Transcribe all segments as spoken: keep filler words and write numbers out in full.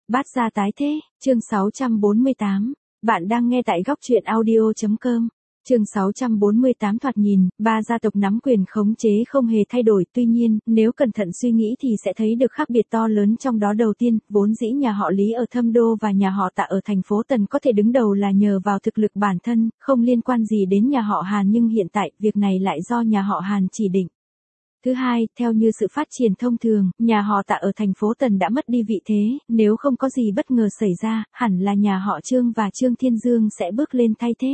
Bát gia tái thế, chương sáu trăm bốn mươi tám. Bạn đang nghe tại góc truyện audio chấm com. Chương sáu trăm bốn mươi tám thoạt nhìn, ba gia tộc nắm quyền khống chế không hề thay đổi, tuy nhiên, nếu cẩn thận suy nghĩ thì sẽ thấy được khác biệt to lớn trong đó. Đầu tiên, vốn dĩ nhà họ Lý ở Thâm Đô và nhà họ Tạ ở thành phố Tần có thể đứng đầu là nhờ vào thực lực bản thân, không liên quan gì đến nhà họ Hàn, nhưng hiện tại, việc này lại do nhà họ Hàn chỉ định. Thứ hai, theo như sự phát triển thông thường, nhà họ Tạ ở thành phố Tần đã mất đi vị thế, nếu không có gì bất ngờ xảy ra, hẳn là nhà họ Trương và Trương Thiên Dương sẽ bước lên thay thế.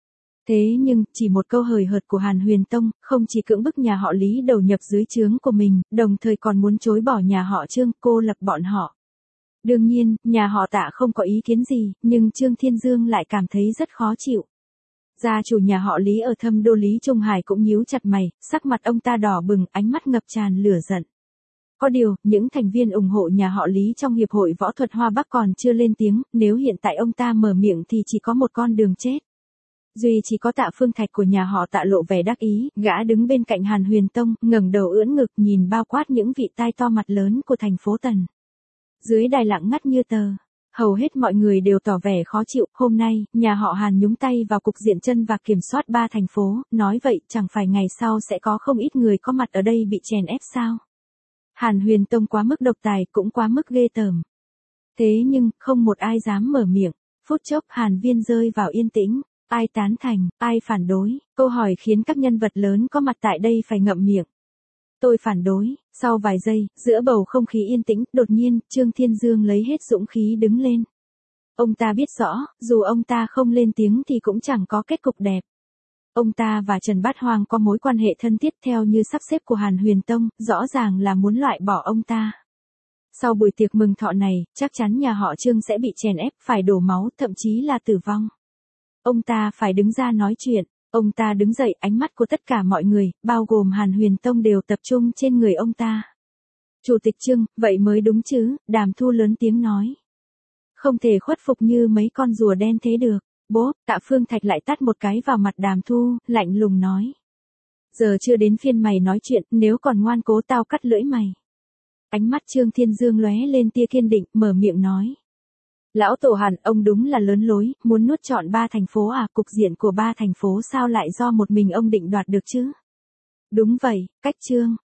Thế nhưng, chỉ một câu hời hợt của Hàn Huyền Tông, không chỉ cưỡng bức nhà họ Lý đầu nhập dưới trướng của mình, đồng thời còn muốn chối bỏ nhà họ Trương, cô lập bọn họ. Đương nhiên, nhà họ Tạ không có ý kiến gì, nhưng Trương Thiên Dương lại cảm thấy rất khó chịu. Gia chủ nhà họ Lý ở Thâm Đô Lý Trung Hải cũng nhíu chặt mày, sắc mặt ông ta đỏ bừng, ánh mắt ngập tràn lửa giận. Có điều, những thành viên ủng hộ nhà họ Lý trong Hiệp hội Võ thuật Hoa Bắc còn chưa lên tiếng, nếu hiện tại ông ta mở miệng thì chỉ có một con đường chết. Duy chỉ có Tạ Phương Thạch của nhà họ Tạ lộ vẻ đắc ý, gã đứng bên cạnh Hàn Huyền Tông, ngẩng đầu ưỡn ngực nhìn bao quát những vị tai to mặt lớn của thành phố Tần. Dưới đài lặng ngắt như tờ. Hầu hết mọi người đều tỏ vẻ khó chịu, hôm nay, nhà họ Hàn nhúng tay vào cục diện chân và kiểm soát ba thành phố, nói vậy chẳng phải ngày sau sẽ có không ít người có mặt ở đây bị chèn ép sao? Hàn Huyền Tông quá mức độc tài, cũng quá mức ghê tởm. Thế nhưng, không một ai dám mở miệng, phút chốc Hàn Viên rơi vào yên tĩnh, ai tán thành, ai phản đối, câu hỏi khiến các nhân vật lớn có mặt tại đây phải ngậm miệng. Tôi phản đối. Sau vài giây, giữa bầu không khí yên tĩnh, đột nhiên, Trương Thiên Dương lấy hết dũng khí đứng lên. Ông ta biết rõ, dù ông ta không lên tiếng thì cũng chẳng có kết cục đẹp. Ông ta và Trần Bát Hoang có mối quan hệ thân thiết theo như sắp xếp của Hàn Huyền Tông, rõ ràng là muốn loại bỏ ông ta. Sau buổi tiệc mừng thọ này, chắc chắn nhà họ Trương sẽ bị chèn ép, phải đổ máu, thậm chí là tử vong. Ông ta phải đứng ra nói chuyện. Ông ta đứng dậy, ánh mắt của tất cả mọi người, bao gồm Hàn Huyền Tông đều tập trung trên người ông ta. Chủ tịch Trương, vậy mới đúng chứ, Đàm Thu lớn tiếng nói. Không thể khuất phục như mấy con rùa đen thế được. Bố, Tạ Phương Thạch lại tát một cái vào mặt Đàm Thu, lạnh lùng nói. Giờ chưa đến phiên mày nói chuyện, nếu còn ngoan cố tao cắt lưỡi mày. Ánh mắt Trương Thiên Dương lóe lên tia kiên định, mở miệng nói. Lão Tổ Hàn, ông đúng là lớn lối, muốn nuốt trọn ba thành phố à, cục diện của ba thành phố sao lại do một mình ông định đoạt được chứ? Đúng vậy, cách Trương,